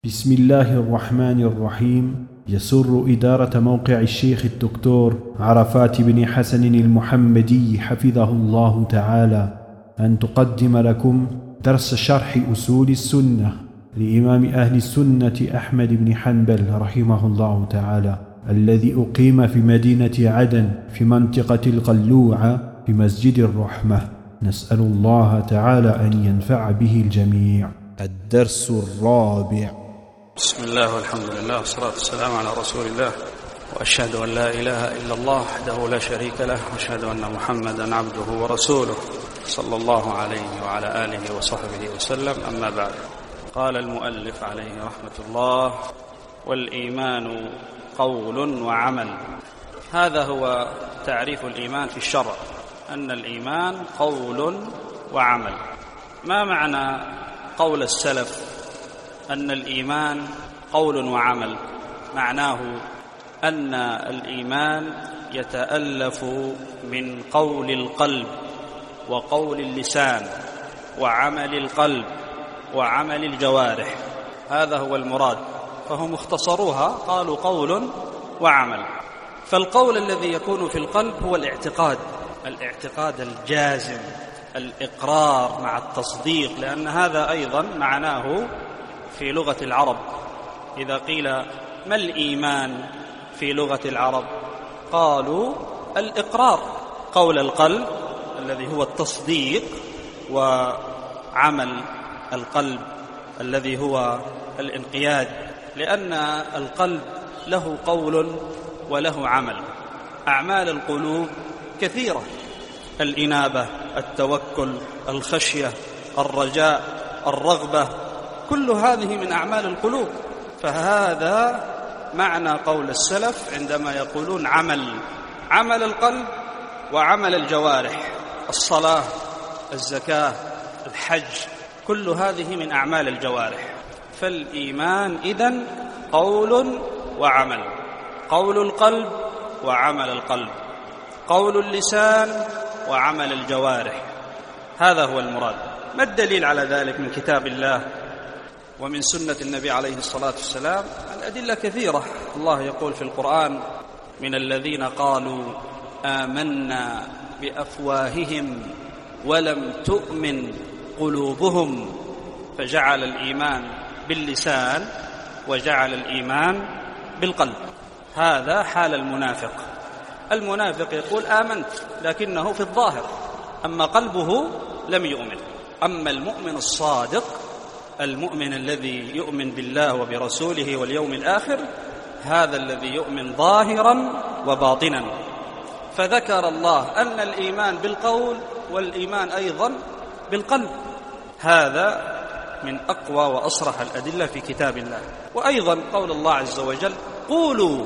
بسم الله الرحمن الرحيم. يسر إدارة موقع الشيخ الدكتور عرفات بن حسن المحمدي حفظه الله تعالى أن تقدم لكم درس شرح أصول السنة لإمام أهل السنة أحمد بن حنبل رحمه الله تعالى، الذي أقيم في مدينة عدن في منطقة القلوعة في مسجد الرحمة. نسأل الله تعالى أن ينفع به الجميع. الدرس الرابع. بسم الله والحمد لله والصلاة والسلام على رسول الله، وأشهد أن لا إله إلا الله وحده لا شريك له، وأشهد أن محمدا عبده ورسوله صلى الله عليه وعلى آله وصحبه وسلم. أما بعد، قال المؤلف عليه رحمة الله: والإيمان قول وعمل. هذا هو تعريف الإيمان في الشرع، أن الإيمان قول وعمل. ما معنى قول السلف أن الإيمان قول وعمل؟ معناه أن الإيمان يتألف من قول القلب وقول اللسان وعمل القلب وعمل الجوارح. هذا هو المراد، فهم اختصروها قالوا قول وعمل. فالقول الذي يكون في القلب هو الاعتقاد الجازم، الإقرار مع التصديق، لأن هذا أيضا معناه في لغة العرب. إذا قيل ما الإيمان في لغة العرب؟ قالوا الإقرار، قول القلب الذي هو التصديق، وعمل القلب الذي هو الانقياد، لأن القلب له قول وله عمل. أعمال القلوب كثيرة: الإنابة، التوكل، الخشية، الرجاء، الرغبة، كل هذه من أعمال القلوب. فهذا معنى قول السلف عندما يقولون عمل القلب وعمل الجوارح، الصلاة، الزكاة، الحج، كل هذه من أعمال الجوارح. فالإيمان إذن قول وعمل، قول القلب وعمل القلب، قول اللسان وعمل الجوارح. هذا هو المراد. ما الدليل على ذلك من كتاب الله ومن سنة النبي عليه الصلاة والسلام؟ الأدلة كثيرة. الله يقول في القرآن: من الذين قالوا آمنا بأفواههم ولم تؤمن قلوبهم، فجعل الإيمان باللسان وجعل الإيمان بالقلب. هذا حال المنافق. المنافق يقول آمنت لكنه في الظاهر، أما قلبه لم يؤمن. أما المؤمن الصادق، المؤمن الذي يؤمن بالله وبرسوله واليوم الآخر، هذا الذي يؤمن ظاهرا وباطنا. فذكر الله أن الإيمان بالقول والإيمان أيضا بالقلب. هذا من أقوى وأصرح الأدلة في كتاب الله. وأيضا قول الله عز وجل: قولوا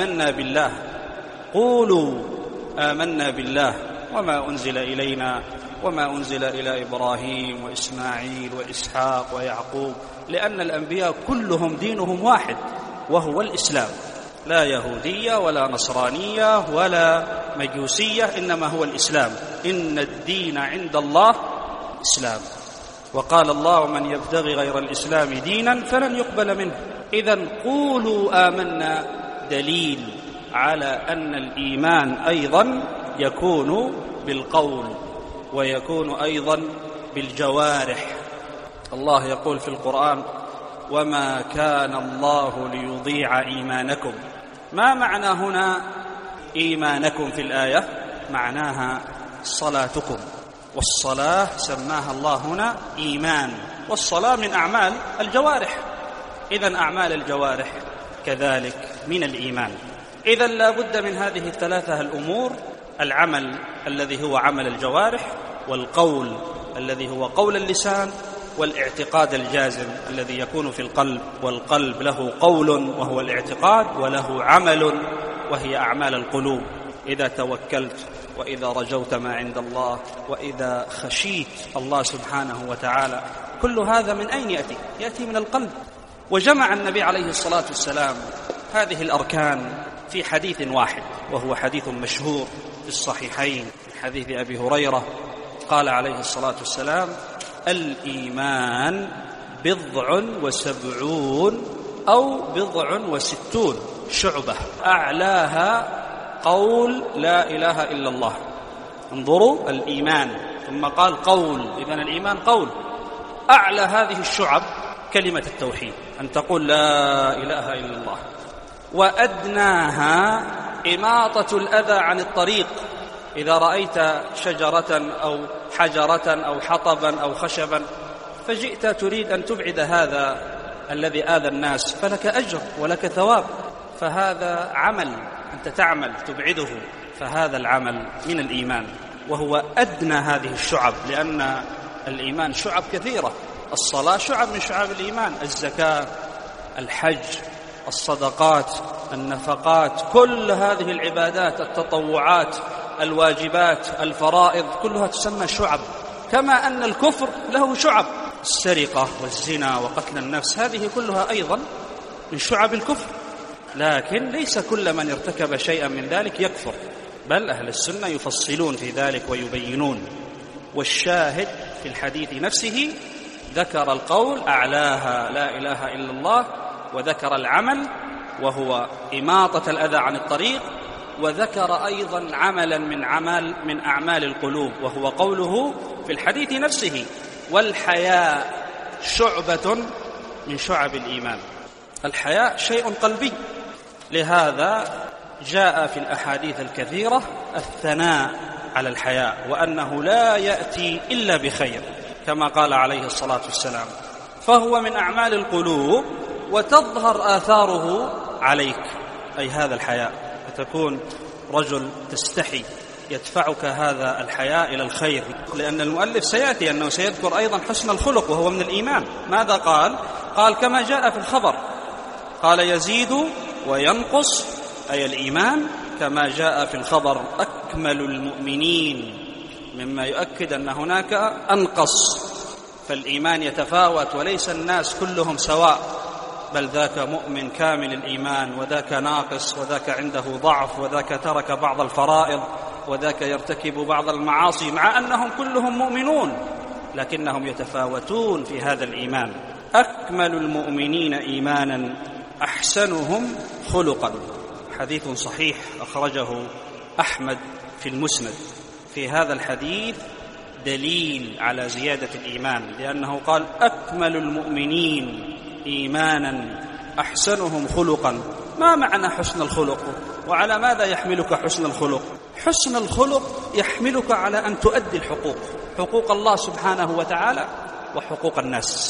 آمنا بالله وما أنزل إلينا وما أنزل إلى إبراهيم وإسماعيل وإسحاق ويعقوب، لأن الأنبياء كلهم دينهم واحد وهو الإسلام، لا يهودية ولا نصرانية ولا مجوسية، إنما هو الإسلام. إن الدين عند الله الإسلام. وقال الله: ومن يبتغي غير الإسلام دينا فلن يقبل منه. إذن قولوا آمنا دليل على أن الإيمان أيضا يكون بالقول ويكون أيضا بالجوارح. الله يقول في القرآن: وما كان الله ليضيع إيمانكم. ما معنى هنا إيمانكم في الآية؟ معناها صلاتكم، والصلاة سماها الله هنا إيمان، والصلاة من أعمال الجوارح. إذن أعمال الجوارح كذلك من الإيمان. إذن لا بد من هذه الثلاثة الأمور: العمل الذي هو عمل الجوارح، والقول الذي هو قول اللسان، والاعتقاد الجازم الذي يكون في القلب، والقلب له قول وهو الاعتقاد، وله عمل وهي أعمال القلوب. إذا توكلت، وإذا رجوت ما عند الله، وإذا خشيت الله سبحانه وتعالى، كل هذا من أين يأتي؟ يأتي من القلب. وجمع النبي عليه الصلاة والسلام هذه الأركان في حديث واحد، وهو حديث مشهور في الصحيحين، حديث أبي هريرة. قال عليه الصلاة والسلام: الإيمان 70 أو 60 شعبة، أعلاها قول لا إله إلا الله. انظروا الإيمان، ثم قال قول، إذن الإيمان قول. أعلى هذه الشعب كلمة التوحيد، أن تقول لا إله إلا الله. وأدناها إماطة الأذى عن الطريق. إذا رأيت شجرة أو حجرة أو حطبا أو خشبا فجئت تريد أن تبعد هذا الذي آذى الناس، فلك أجر ولك ثواب، فهذا عمل أنت تعمل تبعده، فهذا العمل من الإيمان، وهو أدنى هذه الشعب، لأن الإيمان شعب كثيرة. الصلاة شعب من شعب الإيمان، الزكاة، الحج، الصدقات، النفقات، كل هذه العبادات، التطوعات، الواجبات، الفرائض، كلها تسمى شعب. كما أن الكفر له شعب، السرقة والزنا وقتل النفس، هذه كلها أيضا من شعب الكفر. لكن ليس كل من ارتكب شيئا من ذلك يكفر، بل أهل السنة يفصلون في ذلك ويبينون. والشاهد في الحديث نفسه ذكر القول أعلاها لا إله إلا الله، وذكر العمل وهو إماطة الأذى عن الطريق، وذكر أيضا عملا من أعمال القلوب، وهو قوله في الحديث نفسه والحياء شعبة من شعب الإيمان. الحياء شيء قلبي، لهذا جاء في الأحاديث الكثيرة الثناء على الحياء، وأنه لا يأتي إلا بخير، كما قال عليه الصلاة والسلام. فهو من أعمال القلوب، وتظهر آثاره عليك، أي هذا الحياء، فتكون رجل تستحي، يدفعك هذا الحياء إلى الخير. لأن المؤلف سيأتي أنه سيذكر أيضا حسن الخلق، وهو من الإيمان. ماذا قال؟ قال كما جاء في الخبر، قال يزيد وينقص، أي الإيمان، كما جاء في الخبر أكمل المؤمنين، مما يؤكد أن هناك أنقص، فالإيمان يتفاوت، وليس الناس كلهم سواء، بل ذاك مؤمن كامل الإيمان، وذاك ناقص، وذاك عنده ضعف، وذاك ترك بعض الفرائض، وذاك يرتكب بعض المعاصي، مع أنهم كلهم مؤمنون لكنهم يتفاوتون في هذا الإيمان. أكمل المؤمنين إيمانا أحسنهم خلقا، حديث صحيح أخرجه أحمد في المسند. في هذا الحديث دليل على زيادة الإيمان، لأنه قال أكمل المؤمنين إيمانا أحسنهم خلقا. ما معنى حسن الخلق؟ وعلى ماذا يحملك حسن الخلق؟ حسن الخلق يحملك على أن تؤدي الحقوق، حقوق الله سبحانه وتعالى وحقوق الناس.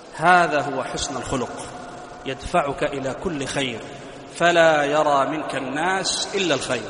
هذا هو حسن الخلق، يدفعك إلى كل خير، فلا يرى منك الناس إلا الخير،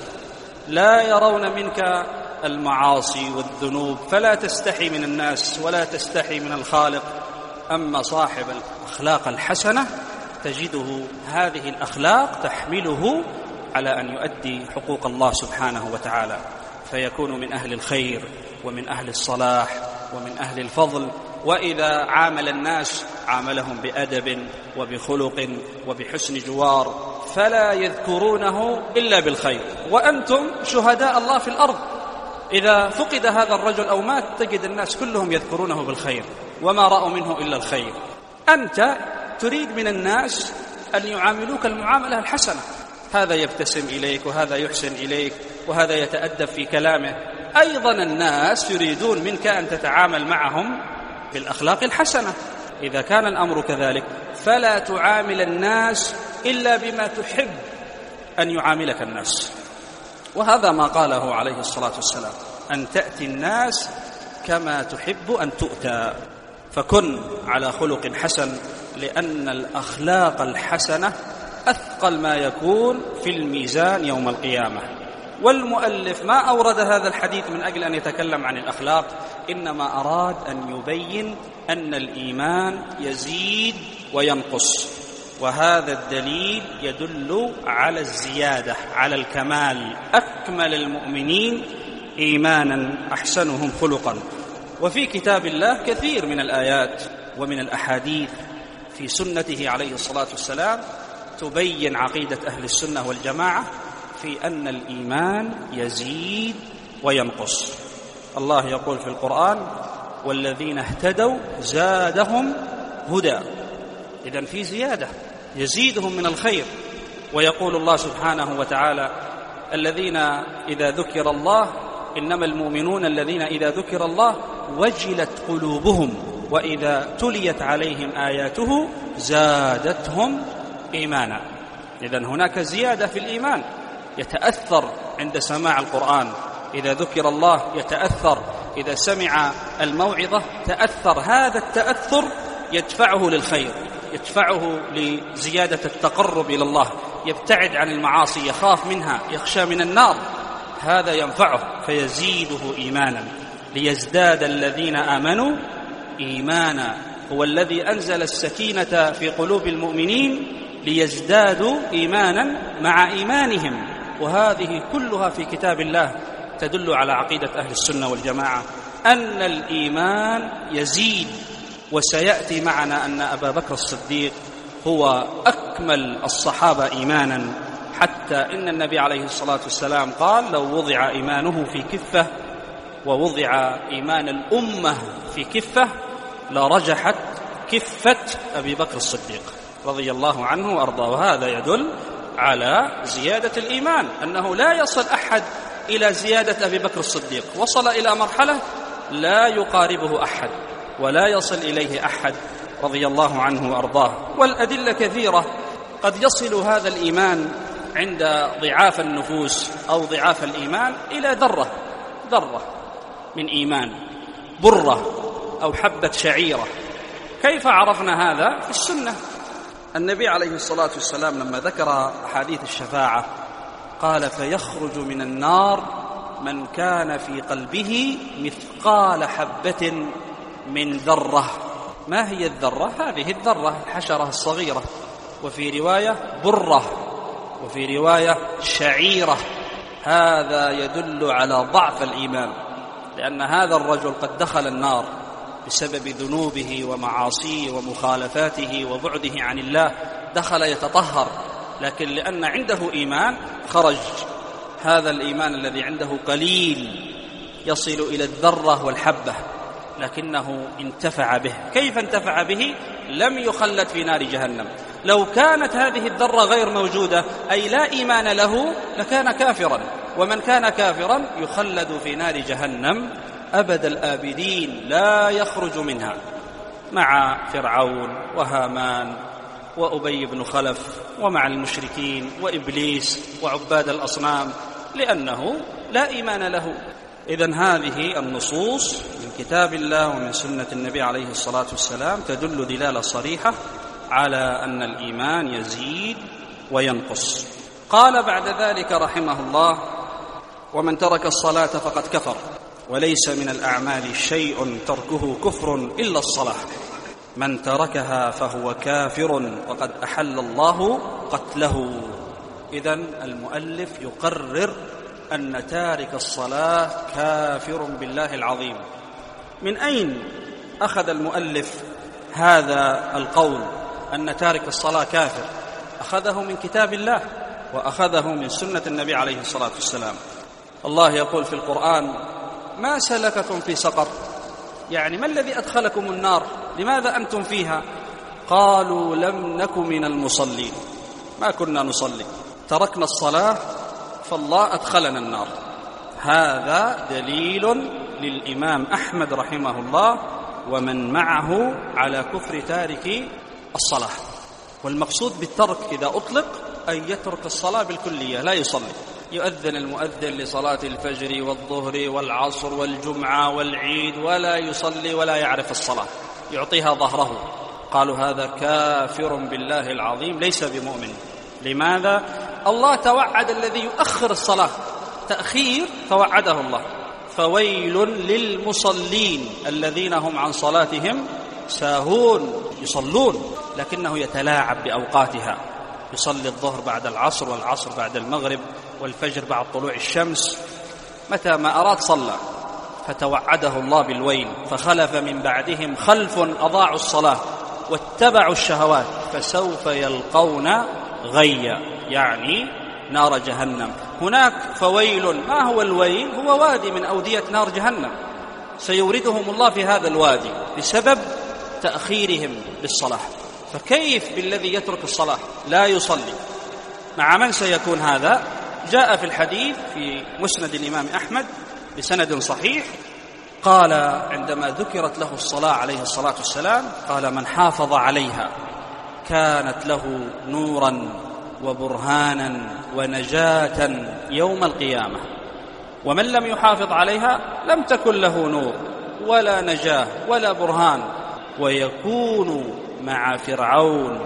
لا يرون منك المعاصي والذنوب، فلا تستحي من الناس ولا تستحي من الخالق. أما صاحب الأخلاق الحسنة تجده هذه الأخلاق تحمله على أن يؤدي حقوق الله سبحانه وتعالى، فيكون من أهل الخير ومن أهل الصلاح ومن أهل الفضل. وإذا عامل الناس عاملهم بأدب وبخلق وبحسن جوار، فلا يذكرونه إلا بالخير. وأنتم شهداء الله في الأرض، إذا فقد هذا الرجل أو مات تجد الناس كلهم يذكرونه بالخير، وما رأوا منه إلا الخير. أنت تريد من الناس أن يعاملوك المعاملة الحسنة، هذا يبتسم إليك، وهذا يحسن إليك، وهذا يتأدب في كلامه. أيضا الناس يريدون منك أن تتعامل معهم بالأخلاق الحسنة. إذا كان الأمر كذلك فلا تعامل الناس إلا بما تحب أن يعاملك الناس. وهذا ما قاله عليه الصلاة والسلام، أن تأتي الناس كما تحب أن تؤتى. فكن على خلق حسن، لأن الأخلاق الحسنة أثقل ما يكون في الميزان يوم القيامة. والمؤلف ما أورد هذا الحديث من أجل أن يتكلم عن الأخلاق، إنما أراد أن يبين أن الإيمان يزيد وينقص، وهذا الدليل يدل على الزيادة، على الكمال. أكمل المؤمنين إيمانا أحسنهم خلقا. وفي كتاب الله كثير من الآيات ومن الأحاديث في سنته عليه الصلاة والسلام تبين عقيدة أهل السنة والجماعة في أن الإيمان يزيد وينقص. الله يقول في القرآن: والذين اهتدوا زادهم هدى. إذن في زيادة يزيدهم من الخير. ويقول الله سبحانه وتعالى: الذين إذا ذكر الله، إنما المؤمنون الذين إذا ذكر الله وجلت قلوبهم وإذا تليت عليهم آياته زادتهم إيمانا. إذن هناك زيادة في الإيمان، يتأثر عند سماع القرآن، إذا ذكر الله يتأثر، إذا سمع الموعظة تأثر. هذا التأثر يدفعه للخير، يدفعه لزيادة التقرب إلى الله، يبتعد عن المعاصي، يخاف منها، يخشى من النار. هذا ينفعه فيزيده إيمانا. ليزداد الذين آمنوا إيمانا، هو الذي أنزل السكينة في قلوب المؤمنين ليزدادوا إيمانا مع إيمانهم. وهذه كلها في كتاب الله تدل على عقيدة أهل السنة والجماعة أن الإيمان يزيد. وسيأتي معنا أن أبا بكر الصديق هو أكمل الصحابة إيمانا، حتى إن النبي عليه الصلاة والسلام قال: لو وضع إيمانه في كفة ووضع إيمان الأمة في كفة لرجحت كفة أبي بكر الصديق رضي الله عنه وأرضاه. وهذا يدل على زيادة الإيمان، أنه لا يصل أحد إلى زيادة أبي بكر الصديق، وصل إلى مرحلة لا يقاربه أحد ولا يصل إليه أحد رضي الله عنه وأرضاه. والأدلة كثيرة. قد يصل هذا الإيمان عند ضعاف النفوس أو ضعاف الإيمان إلى ذرة من إيمان، برة أو حبة شعيرة. كيف عرفنا هذا؟ في السنة. النبي عليه الصلاة والسلام لما ذكر أحاديث الشفاعة قال: فيخرج من النار من كان في قلبه مثقال حبة من ذرة. ما هي الذرة؟ هذه الذرة الحشرة الصغيرة، وفي رواية برة، وفي رواية شعيرة. هذا يدل على ضعف الإيمان، لأن هذا الرجل قد دخل النار بسبب ذنوبه ومعاصيه ومخالفاته وبعده عن الله، دخل يتطهر، لكن لأن عنده إيمان خرج. هذا الإيمان الذي عنده قليل يصل إلى الذرة والحبة، لكنه انتفع به. كيف انتفع به؟ لم يخلد في نار جهنم. لو كانت هذه الذرة غير موجودة، أي لا إيمان له، لكان كافرا، ومن كان كافرا يخلد في نار جهنم أبد الآبدين لا يخرج منها، مع فرعون وهامان وأبي بن خلف، ومع المشركين وإبليس وعباد الأصنام، لأنه لا إيمان له. إذن هذه النصوص من كتاب الله ومن سنة النبي عليه الصلاة والسلام تدل دلالة صريحة على أن الإيمان يزيد وينقص. قال بعد ذلك رحمه الله: ومن ترك الصلاة فقد كفر، وليس من الأعمال شيء تركه كفر إلا الصلاة، من تركها فهو كافر وقد أحل الله قتله. إذن المؤلف يقرر أن تارك الصلاة كافر بالله العظيم. من أين أخذ المؤلف هذا القول أن تارك الصلاة كافر؟ أخذه من كتاب الله وأخذه من سنة النبي عليه الصلاة والسلام. الله يقول في القرآن: ما سلككم في سقر؟ يعني ما الذي أدخلكم النار؟ لماذا أنتم فيها؟ قالوا لم نك من المصلين، ما كنا نصلي، تركنا الصلاة فالله أدخلنا النار. هذا دليل للإمام أحمد رحمه الله ومن معه على كفر تارك الصلاة. والمقصود بالترك إذا أطلق أن يترك الصلاة بالكلية، لا يصلي. يؤذن المؤذن لصلاة الفجر والظهر والعصر والجمعة والعيد ولا يصلي ولا يعرف الصلاة، يعطيها ظهره. قالوا هذا كافر بالله العظيم ليس بمؤمن. لماذا؟ الله توعد الذي يؤخر الصلاة تأخير، توعده الله: فويل للمصلين الذين هم عن صلاتهم ساهون. يصلون لكنه يتلاعب بأوقاتها، يصلي الظهر بعد العصر، والعصر بعد المغرب، والفجر بعد طلوع الشمس، متى ما أراد صلى. فتوعده الله بالويل: فخلف من بعدهم خلف أضاعوا الصلاة واتبعوا الشهوات فسوف يلقون غيا، يعني نار جهنم. هناك فويل. ما هو الويل؟ هو وادي من أودية نار جهنم، سيوردهم الله في هذا الوادي بسبب تأخيرهم للصلاة. فكيف بالذي يترك الصلاة لا يصلي؟ مع من سيكون هذا؟ جاء في الحديث في مسند الإمام أحمد بسند صحيح، قال عندما ذكرت له الصلاة عليه الصلاة والسلام قال: من حافظ عليها كانت له نورا وبرهانا ونجاة يوم القيامة، ومن لم يحافظ عليها لم تكن له نور ولا نجاة ولا برهان، ويكون مع فرعون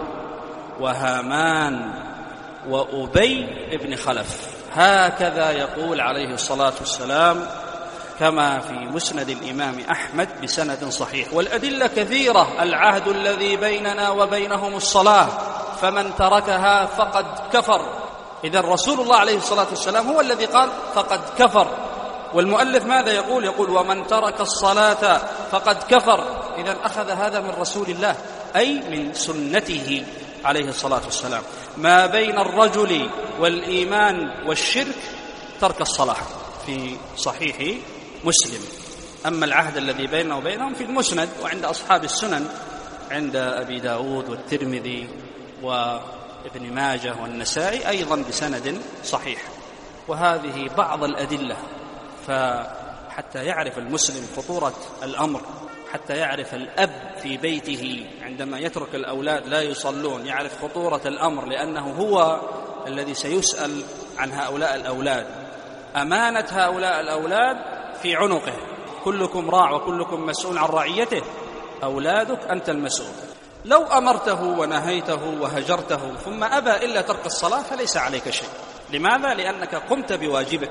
وهامان وأبي بن خلف. هكذا يقول عليه الصلاة والسلام كما في مسند الإمام أحمد بسند صحيح. والأدلة كثيرة. العهد الذي بيننا وبينهم الصلاة، فمن تركها فقد كفر. إذا رسول الله عليه الصلاة والسلام هو الذي قال فقد كفر. والمؤلف ماذا يقول؟ يقول: ومن ترك الصلاة فقد كفر. إذا أخذ هذا من رسول الله، أي من سنته عليه الصلاة والسلام. ما بين الرجل والإيمان والشرك ترك الصلاة في صحيح مسلم. أما العهد الذي بيننا وبينهم في المسند وعند أصحاب السنن، عند أبي داود والترمذي وابن ماجه والنسائي أيضا بسند صحيح. وهذه بعض الأدلة، فحتى يعرف المسلم خطورة الأمر، حتى يعرف الأب في بيته عندما يترك الأولاد لا يصلون يعرف خطورة الأمر، لأنه هو الذي سيسأل عن هؤلاء الأولاد. أمانة هؤلاء الأولاد في عنقه. كلكم راع وكلكم مسؤول عن رعيته. أولادك أنت المسؤول. لو أمرته ونهيته وهجرته ثم أبى إلا ترك الصلاة فليس عليك شيء. لماذا؟ لأنك قمت بواجبك.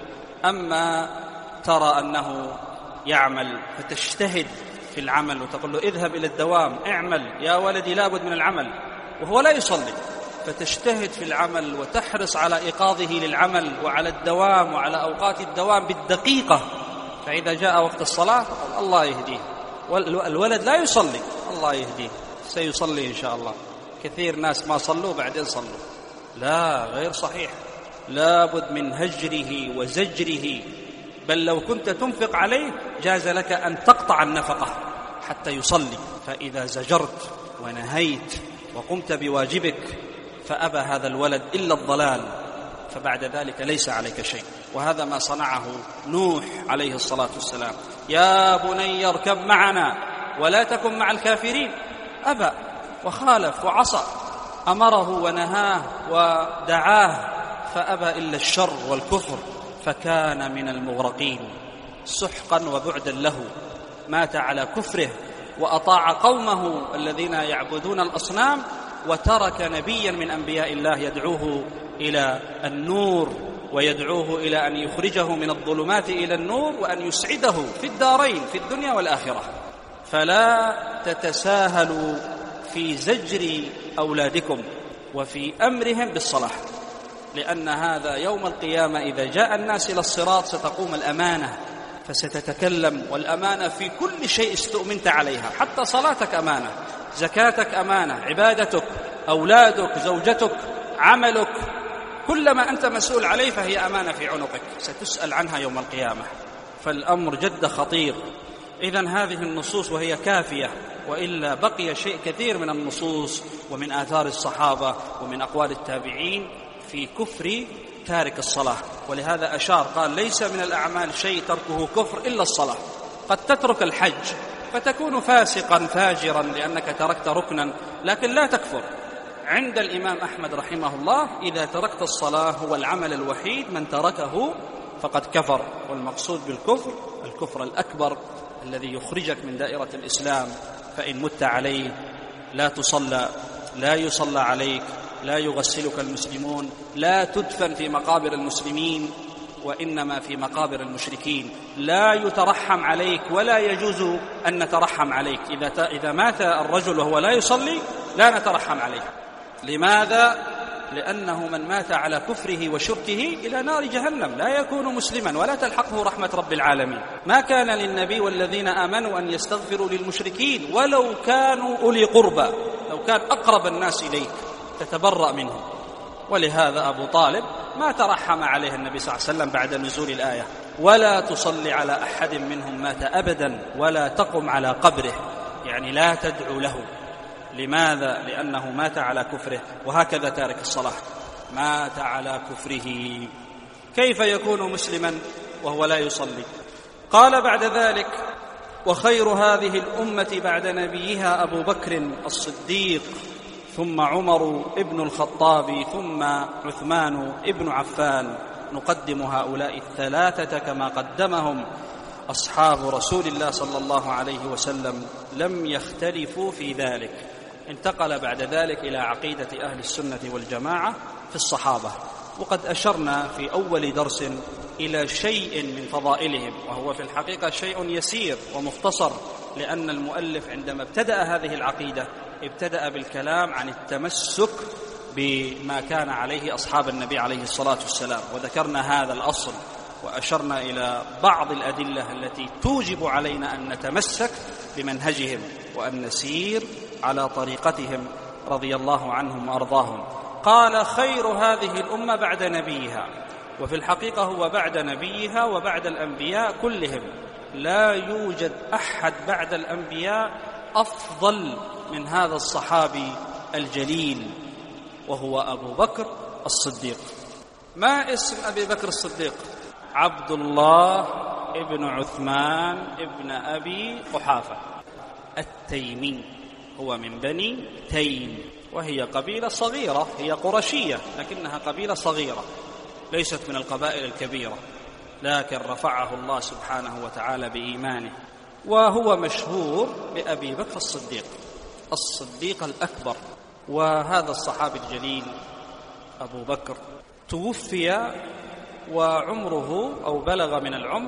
أما ترى أنه يعمل فتجتهد في العمل وتقول له: اذهب إلى الدوام، اعمل يا ولدي، لابد من العمل، وهو لا يصلي، فتجتهد في العمل وتحرص على إيقاظه للعمل وعلى الدوام وعلى أوقات الدوام بالدقيقة، فإذا جاء وقت الصلاة الله يهديه. والولد لا يصلي، الله يهديه، سيصلي إن شاء الله. كثير ناس ما صلوا بعدين صلوا. لا، غير صحيح. لابد من هجره وزجره. بل لو كنت تنفق عليه جاز لك أن تقطع النفقة حتى يصلي. فإذا زجرت ونهيت وقمت بواجبك فأبى هذا الولد إلا الضلال، فبعد ذلك ليس عليك شيء. وهذا ما صنعه نوح عليه الصلاة والسلام: يا بني اركب معنا ولا تكن مع الكافرين. أبى وخالف وعصى، أمره ونهاه ودعاه فأبى إلا الشر والكفر، فكان من المغرقين سحقا وبعدا له. مات على كفره وأطاع قومه الذين يعبدون الأصنام، وترك نبيا من أنبياء الله يدعوه إلى النور ويدعوه إلى أن يخرجه من الظلمات إلى النور وأن يسعده في الدارين في الدنيا والآخرة. فلا تتساهلوا في زجر أولادكم وفي أمرهم بالصلاة، لأن هذا يوم القيامة إذا جاء الناس إلى الصراط ستقوم الأمانة فستتكلم، والأمانة في كل شيء استؤمنت عليها، حتى صلاتك أمانة، زكاتك أمانة، عبادتك، أولادك، زوجتك، عملك، كل ما أنت مسؤول عليه فهي أمانة في عنقك ستسأل عنها يوم القيامة. فالأمر جد خطير. إذن هذه النصوص وهي كافية، وإلا بقي شيء كثير من النصوص ومن آثار الصحابة ومن أقوال التابعين في كفر تارك الصلاة. ولهذا أشار قال: ليس من الأعمال شيء تركه كفر إلا الصلاة. قد تترك الحج فتكون فاسقا فاجرا لأنك تركت ركنا، لكن لا تكفر. عند الإمام أحمد رحمه الله إذا تركت الصلاة هو العمل الوحيد، من تركه فقد كفر. والمقصود بالكفر الكفر الأكبر الذي يخرجك من دائرة الإسلام، فإن مت عليه لا تصلى، لا يصلى عليك، لا يغسلك المسلمون، لا تدفن في مقابر المسلمين وإنما في مقابر المشركين، لا يترحم عليك ولا يجوز أن نترحم عليك. إذا مات الرجل وهو لا يصلي لا نترحم عليه. لماذا؟ لأنه من مات على كفره وشركه إلى نار جهنم لا يكون مسلما ولا تلحقه رحمة رب العالمين. ما كان للنبي والذين آمنوا أن يستغفروا للمشركين ولو كانوا أولي قربى، لو كان أقرب الناس إليك تتبرأ منهم. ولهذا أبو طالب ما ترحم عليه النبي صلى الله عليه وسلم بعد نزول الآية: ولا تصلي على أحد منهم مات أبدا ولا تقم على قبره يعني لا تدعو له. لماذا؟ لأنه مات على كفره. وهكذا تارك الصلاة مات على كفره، كيف يكون مسلما وهو لا يصلي؟ قال بعد ذلك: وخير هذه الأمة بعد نبيها أبو بكر الصديق، ثم عمر ابن الخطاب، ثم عثمان ابن عفان. نقدم هؤلاء الثلاثة كما قدمهم أصحاب رسول الله صلى الله عليه وسلم، لم يختلفوا في ذلك. انتقل بعد ذلك إلى عقيدة أهل السنة والجماعة في الصحابة، وقد أشرنا في أول درس إلى شيء من فضائلهم، وهو في الحقيقة شيء يسير ومختصر، لأن المؤلف عندما ابتدأ هذه العقيدة ابتدأ بالكلام عن التمسك بما كان عليه أصحاب النبي عليه الصلاة والسلام، وذكرنا هذا الأصل وأشرنا إلى بعض الأدلة التي توجب علينا أن نتمسك بمنهجهم وأن نسير على طريقتهم رضي الله عنهم وأرضاهم. قال: خير هذه الأمة بعد نبيها. وفي الحقيقة هو بعد نبيها وبعد الأنبياء كلهم، لا يوجد أحد بعد الأنبياء أفضل من هذا الصحابي الجليل، وهو أبو بكر الصديق. ما اسم أبي بكر الصديق؟ عبد الله ابن عثمان ابن أبي قحافة التيمي، هو من بني تيم، وهي قبيلة صغيرة، هي قرشية لكنها قبيلة صغيرة، ليست من القبائل الكبيرة، لكن رفعه الله سبحانه وتعالى بإيمانه. وهو مشهور بأبي بكر الصديق الأكبر. وهذا الصحابي الجليل أبو بكر توفي وعمره أو بلغ من العمر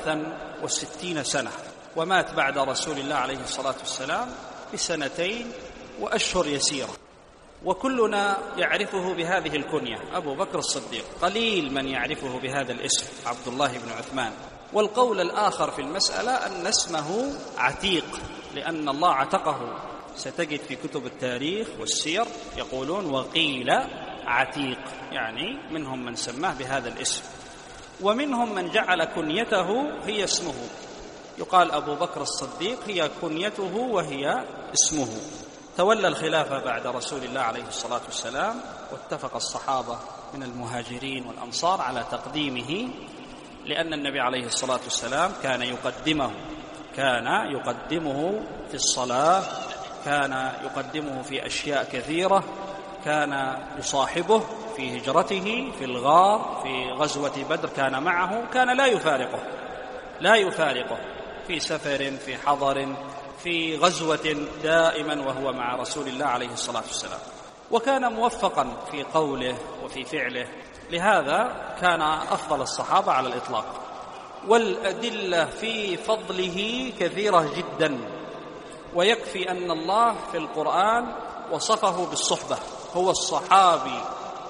63 سنة، ومات بعد رسول الله عليه الصلاة والسلام ب2 وأشهر يسيرة. وكلنا يعرفه بهذه الكنية أبو بكر الصديق، قليل من يعرفه بهذا الاسم عبد الله بن عثمان. والقول الآخر في المسألة أن اسمه عتيق، لأن الله عتقه. ستجد في كتب التاريخ والسير يقولون وقيل عتيق، يعني منهم من سماه بهذا الاسم، ومنهم من جعل كنيته هي اسمه، يقال أبو بكر الصديق هي كنيته وهي اسمه. تولى الخلافة بعد رسول الله عليه الصلاة والسلام، واتفق الصحابة من المهاجرين والأنصار على تقديمه، لأن النبي عليه الصلاة والسلام كان يقدمه في الصلاة، كان يقدمه في أشياء كثيرة، كان يصاحبه في هجرته في الغار، في غزوة بدر كان معه، كان لا يفارقه في سفر، في حضر، في غزوة، دائما وهو مع رسول الله عليه الصلاة والسلام. وكان موفقا في قوله وفي فعله، لهذا كان أفضل الصحابة على الإطلاق. والأدلة في فضله كثيرة جدا، ويكفي أن الله في القرآن وصفه بالصحبة، هو الصحابي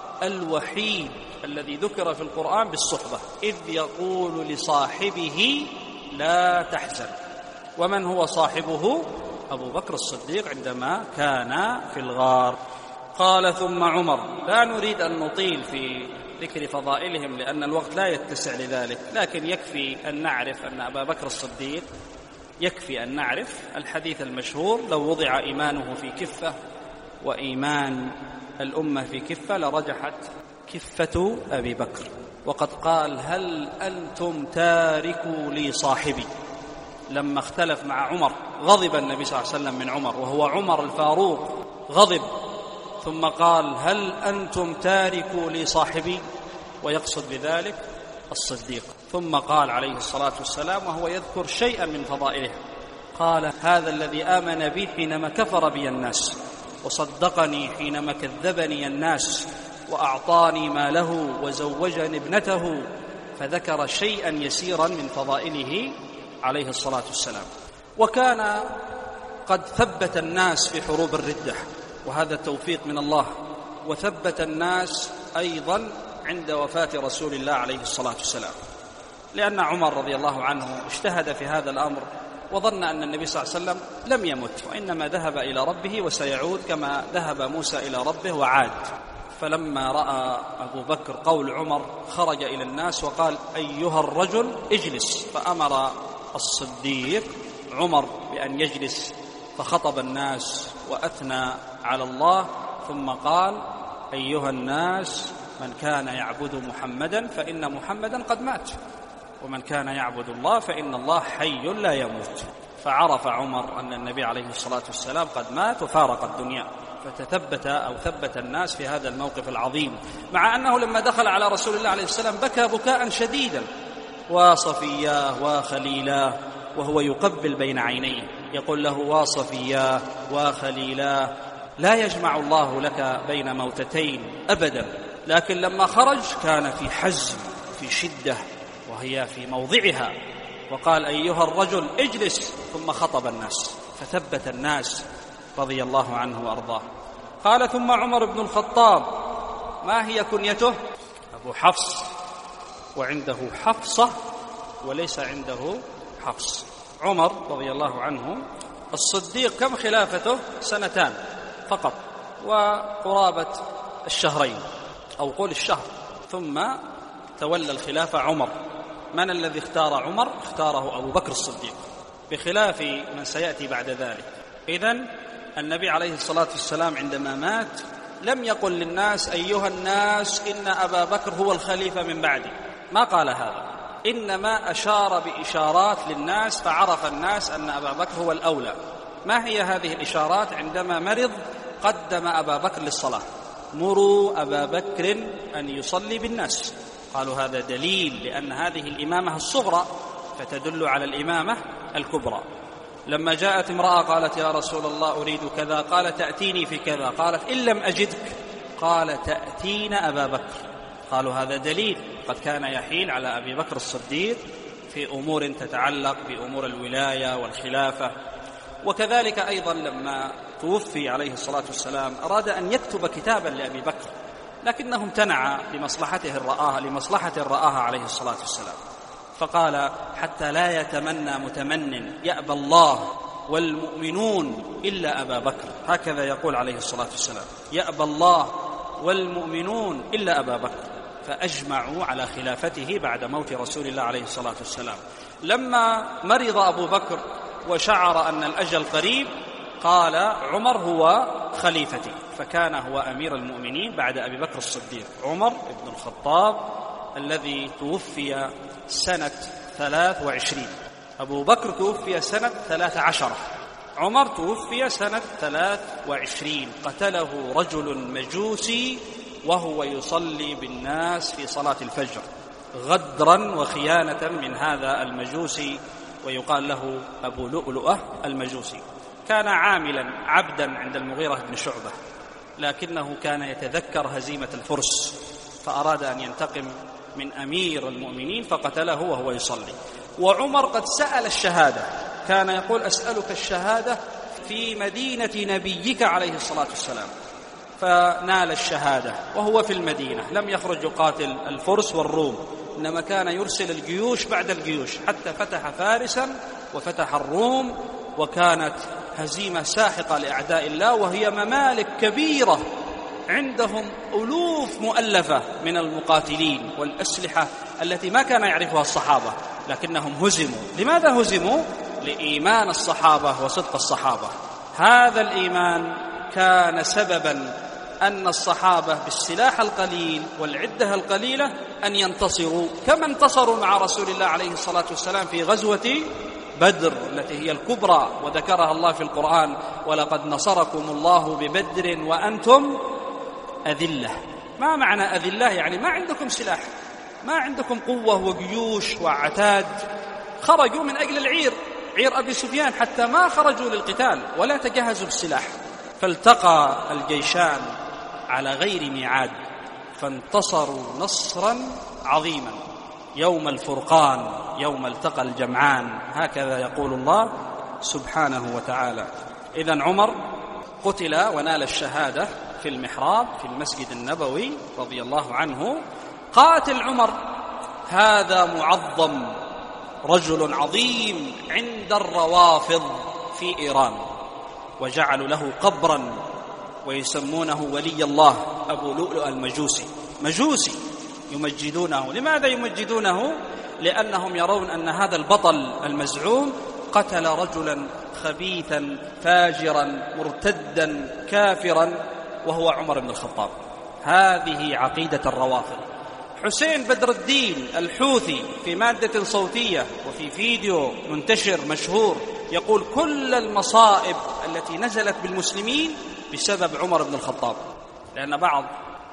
الوحيد الذي ذكر في القرآن بالصحبة، إذ يقول لصاحبه لا تحزن. ومن هو صاحبه؟ أبو بكر الصديق عندما كان في الغار. قال: ثم عمر. لا نريد أن نطيل في ذكر فضائلهم لأن الوقت لا يتسع لذلك، لكن يكفي أن نعرف أن أبا بكر الصديق، يكفي أن نعرف الحديث المشهور: لو وضع إيمانه في كفة وإيمان الأمة في كفة لرجحت كفة أبي بكر. وقد قال: هل أنتم تاركوا لي صاحبي؟ لما اختلف مع عمر غضب النبي صلى الله عليه وسلم من عمر، وهو عمر الفاروق، غضب، ثم قال: هل أنتم تاركوا لي صاحبي؟ ويقصد بذلك الصديق. ثم قال عليه الصلاة والسلام وهو يذكر شيئا من فضائله، قال: هذا الذي آمن بي حينما كفر بي الناس، وصدقني حينما كذبني الناس، وأعطاني ماله وزوجني ابنته. فذكر شيئا يسيرا من فضائله عليه الصلاة والسلام. وكان قد ثبت الناس في حروب الردة، وهذا التوفيق من الله، وثبت الناس أيضا عند وفاة رسول الله عليه الصلاة والسلام، لأن عمر رضي الله عنه اجتهد في هذا الأمر، وظن أن النبي صلى الله عليه وسلم لم يمت، وإنما ذهب إلى ربه وسيعود كما ذهب موسى إلى ربه وعاد. فلما رأى أبو بكر قول عمر خرج إلى الناس وقال: أيها الرجل اجلس، فأمر الصديق عمر بأن يجلس، فخطب الناس وأثنى على الله، ثم قال: أيها الناس، من كان يعبد محمدا فإن محمدا قد مات، ومن كان يعبد الله فإن الله حي لا يموت. فعرف عمر أن النبي عليه الصلاة والسلام قد مات وفارق الدنيا، ثبت الناس في هذا الموقف العظيم، مع أنه لما دخل على رسول الله عليه السلام بكى بكاء شديدا، وصفياه وخليلاه، وهو يقبل بين عينيه يقول له: وصفياه وخليلاه، لا يجمع الله لك بين موتتين أبدا. لكن لما خرج كان في حزم، في شدة، وهي في موضعها، وقال: أيها الرجل اجلس، ثم خطب الناس فثبت الناس رضي الله عنه وأرضاه. قال: ثم عمر بن الخطاب، ما هي كنيته؟ أبو حفص، وعنده حفصة وليس عنده حفص. عمر رضي الله عنه الصديق كم خلافته؟ 2 سنين فقط وقرابة الشهرين، أو قول الشهر، ثم تولى الخلافة عمر. من الذي اختار عمر؟ اختاره أبو بكر الصديق، بخلاف من سيأتي بعد ذلك. إذن النبي عليه الصلاة والسلام عندما مات لم يقل للناس: أيها الناس، إن أبا بكر هو الخليفة من بعدي، ما قال هذا، إنما أشار بإشارات للناس فعرف الناس أن أبا بكر هو الأولى. ما هي هذه الإشارات؟ عندما مرض قدم أبا بكر للصلاة: مروا أبا بكر أن يصلي بالناس. قالوا هذا دليل، لأن هذه الإمامة الصغرى فتدل على الإمامة الكبرى. لما جاءت امرأة قالت: يا رسول الله أريد كذا، قال: تأتيني في كذا، قالت: إن لم أجدك، قال: تأتين أبا بكر. قالوا هذا دليل، قد كان يحيل على أبي بكر الصديق في أمور تتعلق بأمور الولاية والخلافة. وكذلك أيضا لما توفي عليه الصلاة والسلام أراد أن يكتب كتابا لأبي بكر، لكنه امتنع لمصلحة رآها عليه الصلاة والسلام، فقال: حتى لا يتمنى متمن يأبى الله والمؤمنون إلا أبا بكر. هكذا يقول عليه الصلاة والسلام: يأبى الله والمؤمنون إلا أبا بكر. فأجمعوا على خلافته بعد موت رسول الله عليه الصلاة والسلام. لما مرض أبو بكر وشعر أن الأجل قريب قال: عمر هو خليفتي، فكان هو أمير المؤمنين بعد أبي بكر الصديق، عمر بن الخطاب، الذي توفي سنة 23. أبو بكر توفي سنة 13، عمر توفي سنة 23. قتله رجل مجوسي وهو يصلي بالناس في صلاة الفجر، غدرا وخيانة من هذا المجوسي، ويقال له أبو لؤلؤة المجوسي. كان عاملا عبدا عند المغيرة بن شعبة، لكنه كان يتذكر هزيمة الفرس، فأراد أن ينتقم من أمير المؤمنين فقتله وهو يصلي. وعمر قد سأل الشهادة، كان يقول: أسألك الشهادة في مدينة نبيك عليه الصلاة والسلام، فنال الشهادة وهو في المدينة، لم يخرج يقاتل الفرس والروم، إنما كان يرسل الجيوش بعد الجيوش، حتى فتح فارسا وفتح الروم، وكانت هزيمة ساحقة لأعداء الله، وهي ممالك كبيرة عندهم ألوف مؤلفة من المقاتلين والأسلحة التي ما كان يعرفها الصحابة، لكنهم هزموا. لماذا هزموا؟ لإيمان الصحابة وصدق الصحابة. هذا الإيمان كان سببا أن الصحابة بالسلاح القليل والعدة القليلة أن ينتصروا، كما انتصروا مع رسول الله عليه الصلاة والسلام في غزوة بدر التي هي الكبرى، وذكرها الله في القرآن: ولقد نصركم الله ببدر وأنتم أذلة. ما معنى أذلة؟ يعني ما عندكم سلاح، ما عندكم قوة وجيوش وعتاد. خرجوا من أجل العير، عير أبي سفيان، حتى ما خرجوا للقتال ولا تجهزوا بالسلاح. فالتقى الجيشان على غير ميعاد، فانتصروا نصرا عظيما يوم الفرقان، يوم التقى الجمعان، هكذا يقول الله سبحانه وتعالى. إذن عمر قتل ونال الشهادة في المحراب في المسجد النبوي رضي الله عنه. قاتل عمر هذا معظم، رجل عظيم عند الروافض في إيران، وجعلوا له قبرا ويسمونه ولي الله أبو لؤلؤ المجوسي، مجوسي يمجدونه. لماذا يمجدونه؟ لأنهم يرون أن هذا البطل المزعوم قتل رجلا خبيثا فاجرا مرتدا كافرا وهو عمر بن الخطاب. هذه عقيدة الروافض. حسين بدر الدين الحوثي في مادة صوتية وفي فيديو منتشر مشهور يقول كل المصائب التي نزلت بالمسلمين بسبب عمر بن الخطاب، لأن بعض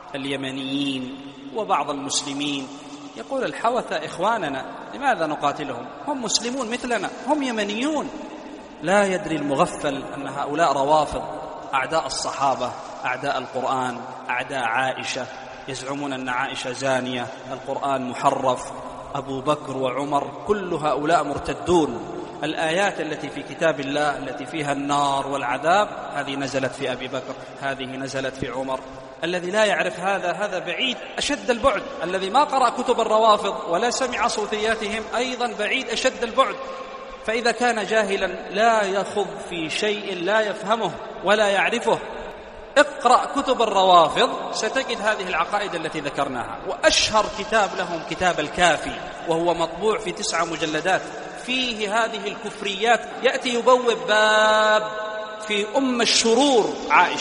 اليمنيين وبعض المسلمين يقول الحوثة إخواننا لماذا نقاتلهم؟ هم مسلمون مثلنا، هم يمنيون. لا يدري المغفل أن هؤلاء روافض أعداء الصحابة، أعداء القرآن، أعداء عائشة، يزعمون أن عائشة زانية، القرآن محرف، أبو بكر وعمر، كل هؤلاء مرتدون. الآيات التي في كتاب الله التي فيها النار والعذاب هذه نزلت في أبي بكر، هذه نزلت في عمر. الذي لا يعرف هذا بعيد أشد البعد. الذي ما قرأ كتب الروافض ولا سمع صوتياتهم أيضا بعيد أشد البعد. فإذا كان جاهلا لا يخض في شيء لا يفهمه ولا يعرفه. اقرأ كتب الروافض ستجد هذه العقائد التي ذكرناها. وأشهر كتاب لهم كتاب الكافي، وهو مطبوع في 9 مجلدات، فيه هذه الكفريات. يأتي يبوب باب في أم الشرور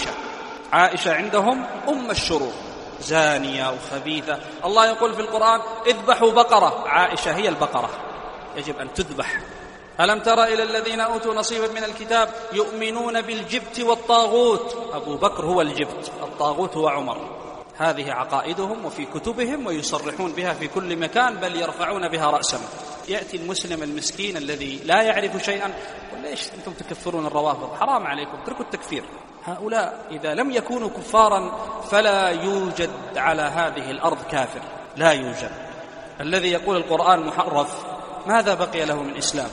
عائشة عندهم أم الشرور، زانية وخبيثة. الله يقول في القرآن اذبحوا بقرة، عائشة هي البقرة يجب أن تذبح. ألم تر إلى الذين أوتوا نصيبا من الكتاب يؤمنون بالجبت والطاغوت، أبو بكر هو الجبت، الطاغوت هو عمر. هذه عقائدهم وفي كتبهم ويصرحون بها في كل مكان، بل يرفعون بها رأسا. يأتي المسلم المسكين الذي لا يعرف شيئا ليش أنتم تكفرون الروافض؟ حرام عليكم، اتركوا التكفير. هؤلاء إذا لم يكونوا كفارا فلا يوجد على هذه الأرض كافر، لا يوجد. الذي يقول القرآن محرف ماذا بقي له من إسلام؟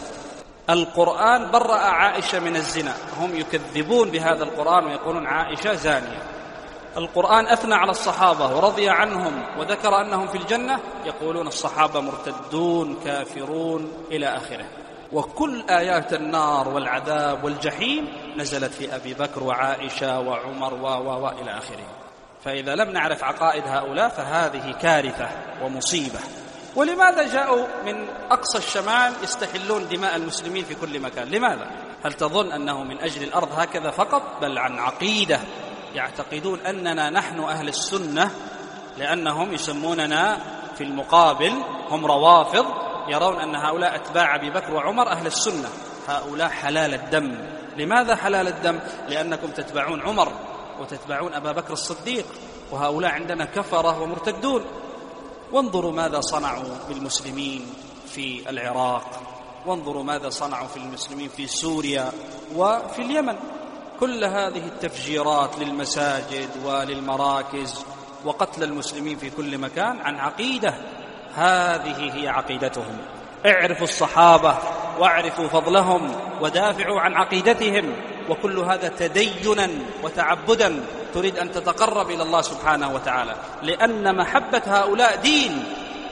القرآن برأ عائشة من الزنا، هم يكذبون بهذا القرآن ويقولون عائشة زانية. القرآن أثنى على الصحابة ورضي عنهم وذكر أنهم في الجنة، يقولون الصحابة مرتدون كافرون إلى آخره. وكل آيات النار والعذاب والجحيم نزلت في أبي بكر وعائشة وعمر وإلى آخره. فإذا لم نعرف عقائد هؤلاء فهذه كارثة ومصيبة. ولماذا جاءوا من أقصى الشمال يستحلون دماء المسلمين في كل مكان؟ لماذا؟ هل تظن أنه من أجل الأرض هكذا فقط؟ بل عن عقيدة. يعتقدون أننا نحن أهل السنة، لأنهم يسموننا في المقابل هم روافض، يرون أن هؤلاء أتباع أبي بكر وعمر أهل السنة. هؤلاء حلال الدم. لماذا حلال الدم؟ لأنكم تتبعون عمر وتتبعون أبا بكر الصديق، وهؤلاء عندنا كفرة ومرتدون. وانظروا ماذا صنعوا بالمسلمين في العراق، وانظروا ماذا صنعوا في المسلمين في سوريا وفي اليمن. كل هذه التفجيرات للمساجد وللمراكز وقتل المسلمين في كل مكان عن عقيدة. هذه هي عقيدتهم. اعرفوا الصحابة واعرفوا فضلهم ودافعوا عن عقيدتهم. وكل هذا تدينا وتعبدا، تريد أن تتقرب إلى الله سبحانه وتعالى، لأن محبة هؤلاء دين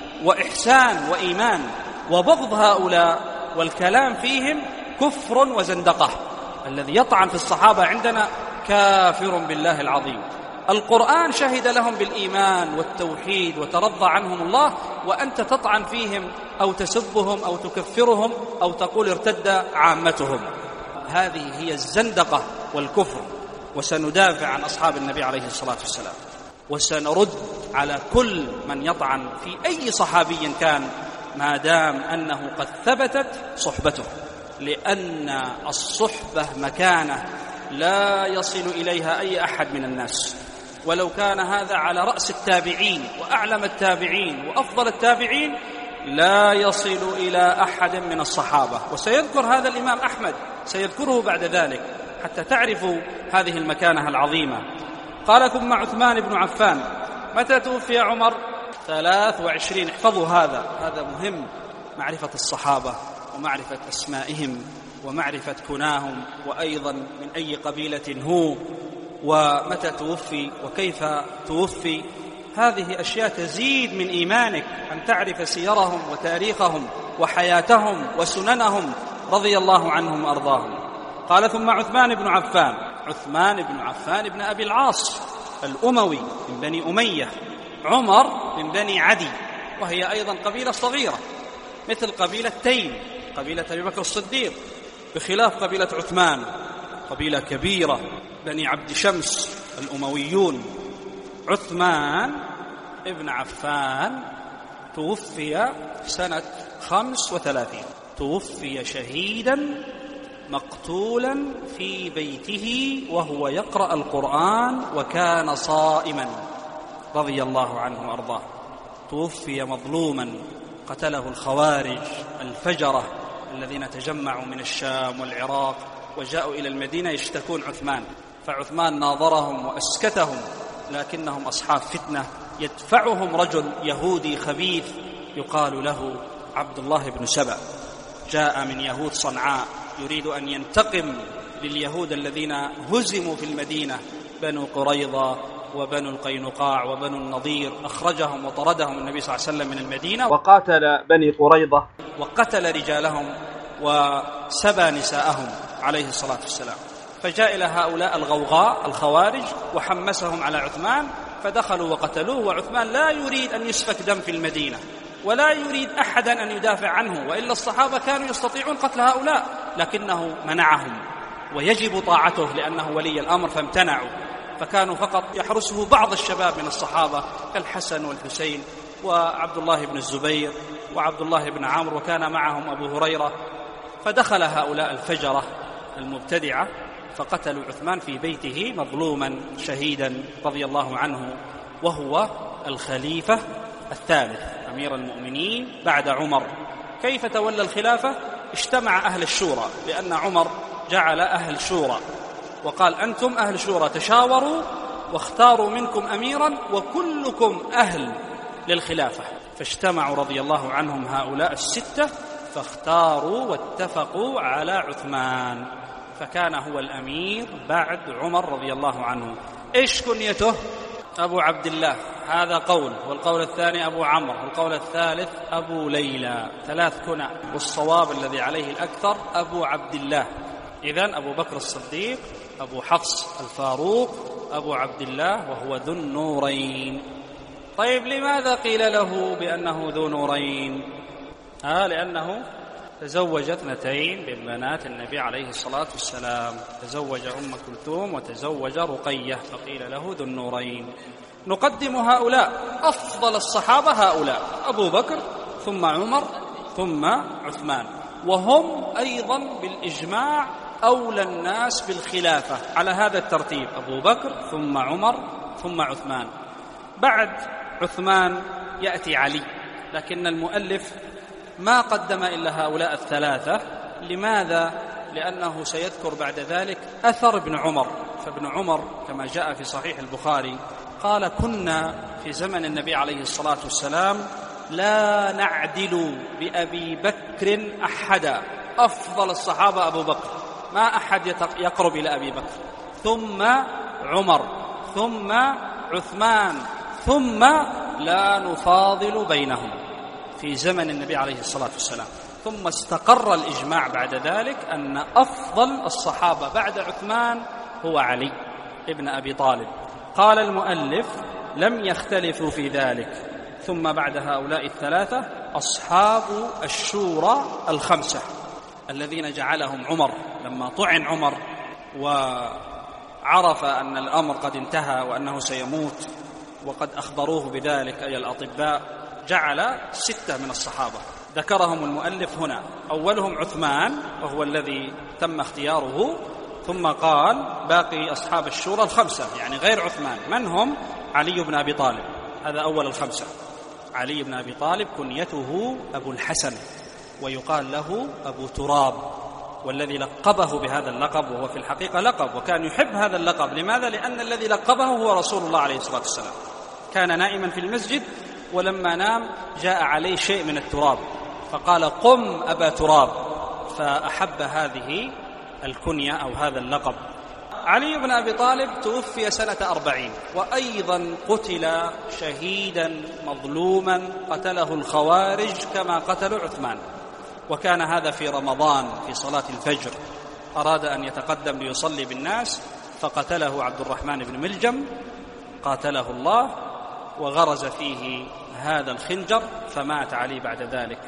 وإحسان وإيمان، وبغض هؤلاء والكلام فيهم كفر وزندقة. الذي يطعن في الصحابة عندنا كافر بالله العظيم. القرآن شهد لهم بالإيمان والتوحيد وترضى عنهم الله، وأنت تطعن فيهم أو تسبهم أو تكفرهم أو تقول ارتد عامتهم. هذه هي الزندقة والكفر. وسندافع عن أصحاب النبي عليه الصلاة والسلام، وسنرد على كل من يطعن في أي صحابي كان، ما دام أنه قد ثبتت صحبته. لأن الصحبة مكانة لا يصل إليها أي أحد من الناس، ولو كان هذا على رأس التابعين وأعلم التابعين وأفضل التابعين لا يصل إلى أحد من الصحابة. وسيذكر هذا الإمام أحمد، سيذكره بعد ذلك حتى تعرفوا هذه المكانة العظيمة. قال ثم عثمان بن عفان. متى توفي عمر؟ 23. احفظوا هذا مهم، معرفة الصحابة ومعرفة أسمائهم ومعرفة كناهم، وأيضا من أي قبيلة هو، ومتى توفي وكيف توفي. هذه أشياء تزيد من إيمانك، أن تعرف سيرهم وتاريخهم وحياتهم وسننهم رضي الله عنهم وأرضاهم. قال ثم عثمان بن عفان. عثمان بن عفان بن أبي العاص الأموي من بني أمية. عمر من بني عدي، وهي أيضا قبيلة صغيرة مثل قبيلة تيم، قبيلة أبي بكر الصديق. بخلاف قبيلة عثمان، قبيلة كبيرة، بني عبد شمس الأمويون. عثمان ابن عفان توفي سنة 35، توفي شهيدا مقتولا في بيته وهو يقرأ القرآن وكان صائما رضي الله عنه وأرضاه. توفي مظلوما، قتله الخوارج الفجرة الذين تجمعوا من الشام والعراق وجاءوا إلى المدينة يشتكون عثمان، فعثمان ناظرهم وأسكتهم، لكنهم أصحاب فتنة. يدفعهم رجل يهودي خبيث يقال له عبد الله بن سبأ، جاء من يهود صنعاء يريد أن ينتقم لليهود الذين هزموا في المدينة، بنو قريظة وبنو القينقاع وبنو النضير، أخرجهم وطردهم النبي صلى الله عليه وسلم من المدينة، وقاتل بني قريظة وقتل رجالهم وسبى نساءهم عليه الصلاة والسلام. فجاء إلى هؤلاء الغوغاء الخوارج وحمسهم على عثمان، فدخلوا وقتلوه. وعثمان لا يريد أن يسفك دم في المدينة ولا يريد أحدا أن يدافع عنه، وإلا الصحابة كانوا يستطيعون قتل هؤلاء، لكنه منعهم، ويجب طاعته لأنه ولي الأمر، فامتنعوا. فكانوا فقط يحرسه بعض الشباب من الصحابة كالحسن والحسين وعبد الله بن الزبير وعبد الله بن عمرو، وكان معهم أبو هريرة. فدخل هؤلاء الفجرة المبتدعة فقتلوا عثمان في بيته مظلوما شهيدا رضي الله عنه، وهو الخليفة الثالث أمير المؤمنين بعد عمر. كيف تولى الخلافة؟ اجتمع أهل الشورى، لأن عمر جعل أهل شورى وقال أنتم أهل شورى تشاوروا واختاروا منكم أميرا وكلكم أهل للخلافة. فاجتمعوا رضي الله عنهم هؤلاء الستة فاختاروا واتفقوا على عثمان، فكان هو الأمير بعد عمر رضي الله عنه. إيش كنيته؟ أبو عبد الله، هذا قول، والقول الثاني أبو عمرو، والقول الثالث أبو ليلى، 3 كنى، والصواب الذي عليه الأكثر أبو عبد الله. إذن أبو بكر الصديق، أبو حفص الفاروق، أبو عبد الله، وهو ذو النورين. طيب لماذا قيل له بأنه ذو نورين؟ لأنه تزوج 2 من بنات النبي عليه الصلاة والسلام، تزوج أم كلثوم وتزوج رقية، فقيل له ذو النورين. نقدم هؤلاء أفضل الصحابة، هؤلاء أبو بكر ثم عمر ثم عثمان، وهم أيضا بالإجماع أولى الناس بالخلافة على هذا الترتيب، أبو بكر ثم عمر ثم عثمان. بعد عثمان يأتي علي، لكن المؤلف ما قدم إلا هؤلاء ال3. لماذا؟ لأنه سيذكر بعد ذلك أثر ابن عمر. فابن عمر كما جاء في صحيح البخاري قال كنا في زمن النبي عليه الصلاة والسلام لا نعدل بأبي بكر أحدا، أفضل الصحابة أبو بكر، ما أحد يقرب إلى أبي بكر، ثم عمر، ثم عثمان، ثم لا نفاضل بينهم في زمن النبي عليه الصلاة والسلام. ثم استقر الإجماع بعد ذلك أن أفضل الصحابة بعد عثمان هو علي ابن أبي طالب. قال المؤلف لم يختلفوا في ذلك. ثم بعد هؤلاء ال3 أصحاب الشورى ال5 الذين جعلهم عمر لما طعن عمر وعرف أن الأمر قد انتهى وأنه سيموت وقد أخبروه بذلك أي الأطباء، جعل 6 من الصحابة ذكرهم المؤلف هنا. أولهم عثمان وهو الذي تم اختياره، ثم قال باقي أصحاب الشورى ال5 يعني غير عثمان. من هم؟ علي بن أبي طالب، هذا أول ال5. علي بن أبي طالب كنيته أبو الحسن، ويقال له أبو تراب، والذي لقبه بهذا اللقب وهو في الحقيقة لقب، وكان يحب هذا اللقب. لماذا؟ لأن الذي لقبه هو رسول الله عليه الصلاة والسلام. كان نائما في المسجد، ولما نام جاء عليه شيء من التراب فقال قم أبا تراب، فأحب هذه الكنية أو هذا اللقب. علي بن أبي طالب توفي سنة 40، وأيضا قتل شهيدا مظلوما قتله الخوارج كما قتلوا عثمان. وكان هذا في رمضان في صلاة الفجر، أراد أن يتقدم ليصلي بالناس فقتله عبد الرحمن بن ملجم قاتله الله، وغرز فيه هذا الخنجر فمات علي بعد ذلك.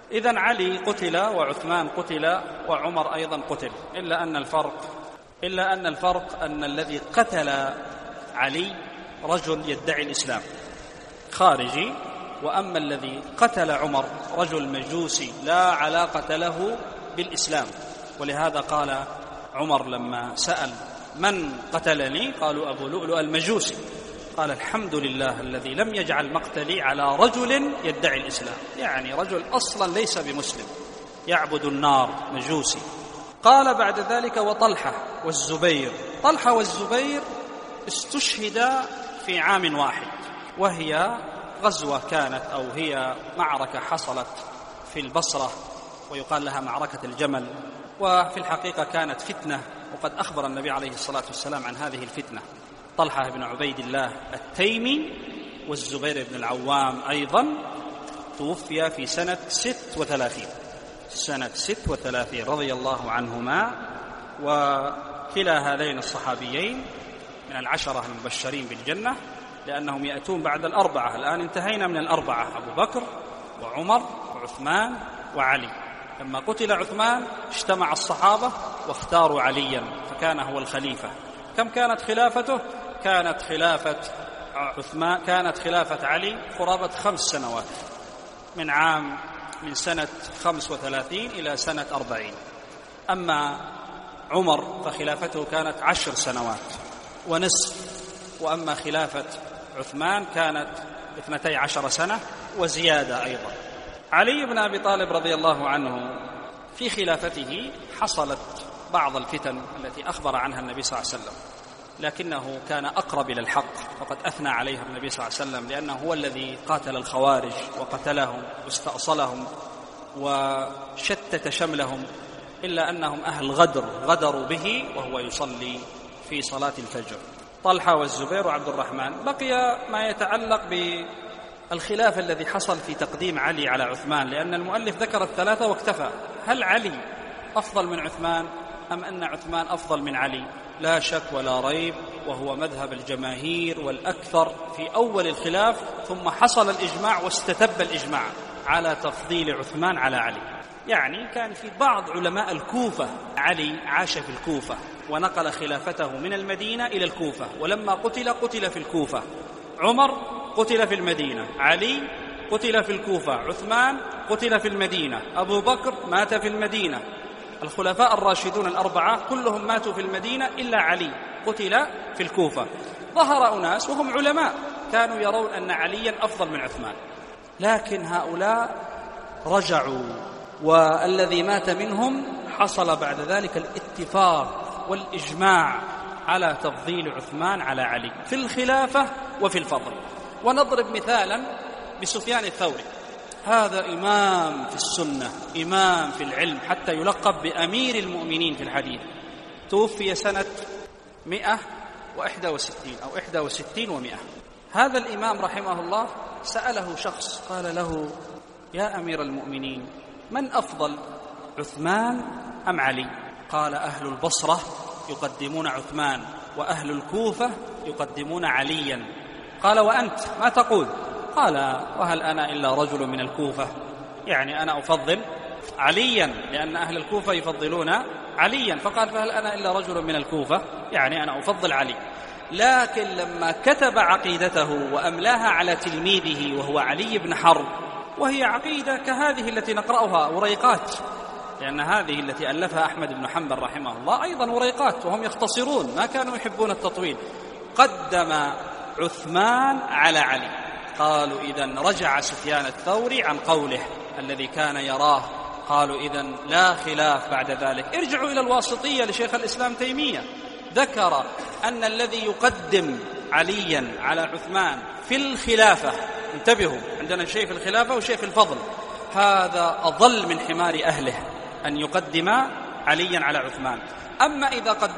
إذن علي قتل وعثمان قتل وعمر أيضا قتل، إلا أن الفرق أن الذي قتل علي رجل يدعي الإسلام خارجي، وأما الذي قتل عمر رجل مجوسي لا علاقة له بالإسلام. ولهذا قال عمر لما سأل من قتلني قالوا أبو لؤلؤ المجوسي، قال الحمد لله الذي لم يجعل مقتلي على رجل يدعي الإسلام، يعني رجل أصلا ليس بمسلم يعبد النار مجوسي. قال بعد ذلك وطلحة والزبير. طلحة والزبير استشهدا في عام واحد، وهي غزوة كانت أو هي معركة حصلت في البصرة ويقال لها معركة الجمل، وفي الحقيقة كانت فتنة، وقد أخبر النبي عليه الصلاة والسلام عن هذه الفتنة. طلحة بن عبيد الله التيمي والزبير بن العوام أيضا توفي في سنة 36 رضي الله عنهما. وكلا هذين الصحابيين من العشرة المبشرين بالجنة، لأنهم يأتون بعد الأربعة. الآن انتهينا من الأربعة، أبو بكر وعمر وعثمان وعلي. لما قتل عثمان اجتمع الصحابة واختاروا عليا فكان هو الخليفة. كم كانت خلافته؟ كانت خلافة علي قرابة 5 سنوات، من سنة 35 إلى سنة 40. أما عمر فخلافته كانت 10 سنوات ونصف، وأما خلافة عثمان كانت 12 سنة وزيادة أيضا. علي بن أبي طالب رضي الله عنه في خلافته حصلت بعض الفتن التي أخبر عنها النبي صلى الله عليه وسلم، لكنه كان أقرب إلى الحق، فقد أثنى عليها النبي صلى الله عليه وسلم، لأنه هو الذي قاتل الخوارج وقتلهم واستأصلهم وشتت شملهم، إلا أنهم أهل غدروا به وهو يصلي في صلاة الفجر. طلحة والزبير وعبد الرحمن. بقي ما يتعلق بالخلاف الذي حصل في تقديم علي على عثمان، لأن المؤلف ذكر الثلاثة واكتفى. هل علي أفضل من عثمان أم أن عثمان أفضل من علي؟ لا شك ولا ريب، وهو مذهب الجماهير والأكثر في أول الخلاف، ثم حصل الإجماع واستتب الإجماع على تفضيل عثمان على علي. يعني كان في بعض علماء الكوفة، علي عاش في الكوفة ونقل خلافته من المدينة إلى الكوفة، ولما قتل في الكوفة. عمر قتل في المدينة، علي قتل في الكوفة، عثمان قتل في المدينة، أبو بكر مات في المدينة. الخلفاء الراشدون الأربعة كلهم ماتوا في المدينة إلا علي قتل في الكوفة. ظهر أناس وهم علماء كانوا يرون أن عليا أفضل من عثمان، لكن هؤلاء رجعوا، والذي مات منهم حصل بعد ذلك الاتفاق والإجماع على تفضيل عثمان على علي في الخلافة وفي الفضل. ونضرب مثالا بسفيان الثوري، هذا إمام في السنة، إمام في العلم، حتى يلقب بأمير المؤمنين في الحديث. توفي سنة 161 أو 61 و100. هذا الإمام رحمه الله سأله شخص قال له: يا أمير المؤمنين، من أفضل، عثمان أم علي؟ قال: أهل البصرة يقدمون عثمان، وأهل الكوفة يقدمون عليا. قال: وأنت ما تقول؟ قال: وهل أنا إلا رجل من الكوفة؟ يعني أنا أفضل عليا لأن أهل الكوفة يفضلون عليا. فقال: فهل أنا إلا رجل من الكوفة؟ يعني أنا أفضل علي. لكن لما كتب عقيدته وأملاها على تلميذه وهو علي بن حرب، وهي عقيدة كهذه التي نقرأها وريقات، لأن هذه التي ألفها أحمد بن حنبل رحمه الله أيضا وريقات، وهم يختصرون، ما كانوا يحبون التطويل. قدم عثمان على علي. قالوا: إذن رجع سفيان الثوري عن قوله الذي كان يراه. قالوا: إذن لا خلاف بعد ذلك. ارجعوا إلى الواسطية لشيخ الإسلام تيمية، ذكر أن الذي يقدم عليا على عثمان في الخلافة، انتبهوا، عندنا شيء في الخلافة وشيء في الفضل، هذا أضل من حمار أهله أن يقدم عليا على عثمان. أما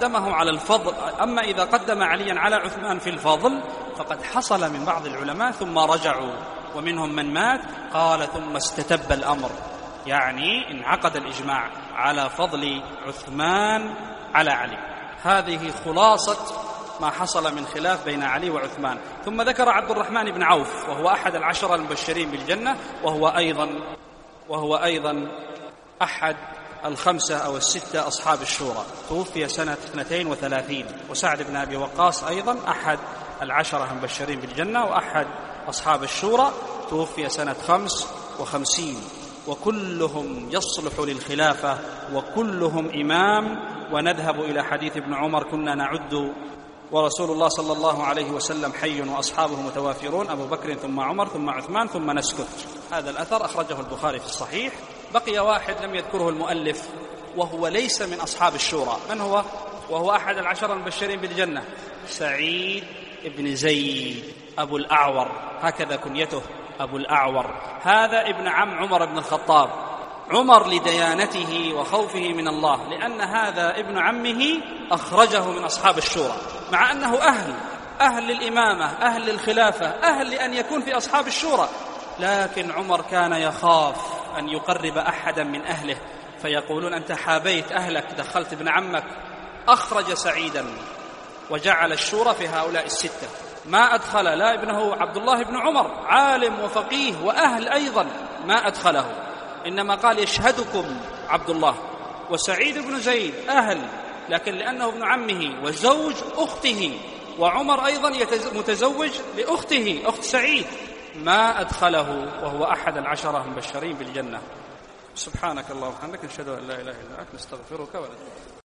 إذا قدم عليا على عثمان في الفضل فقد حصل من بعض العلماء ثم رجعوا، ومنهم من مات. قال: ثم استتب الأمر، يعني انعقد الإجماع على فضل عثمان على علي. هذه خلاصة ما حصل من خلاف بين علي وعثمان. ثم ذكر عبد الرحمن بن عوف، وهو أحد العشرة المبشرين بالجنة، وهو أيضا وهو أيضا أحد الخمسة أو الستة أصحاب الشورى، توفي سنة 32. وسعد بن أبي وقاص أيضا أحد العشرة المبشرين بالجنة وأحد أصحاب الشورى، توفي سنة 55. وكلهم يصلح للخلافة وكلهم إمام. ونذهب إلى حديث ابن عمر: كنا نعد ورسول الله صلى الله عليه وسلم حي وأصحابه متوافرون، أبو بكر ثم عمر ثم عثمان ثم نسكت. هذا الأثر أخرجه البخاري في الصحيح. بقي واحد لم يذكره المؤلف وهو ليس من أصحاب الشورى. من هو؟ وهو أحد العشرة المبشرين بالجنة، سعيد بن زيد أبو الأعور، هكذا كنيته، أبو الأعور. هذا ابن عم عمر بن الخطاب. عمر لديانته وخوفه من الله، لأن هذا ابن عمه أخرجه من أصحاب الشورى، مع أنه أهل للإمامة، أهل للخلافة، أهل لأن يكون في أصحاب الشورى، لكن عمر كان يخاف أن يقرب أحدا من أهله، فيقولون: أنت حابيت أهلك، دخلت ابن عمك. أخرج سعيدا وجعل الشورى في هؤلاء الستة. ما أدخل لا ابنه عبد الله بن عمر، عالم وفقيه وأهل أيضا، ما أدخله، إنما قال: يشهدكم عبد الله. وسعيد بن زيد أهل، لكن لأنه ابن عمه وزوج أخته، وعمر أيضا متزوج لأخته، أخت سعيد، ما أدخله، وهو أحد العشرة المبشرين بالجنة. سبحانك اللهم وبحمدك، نشهد أن لا إله إلا أنت، نستغفرك ونتوب إليك.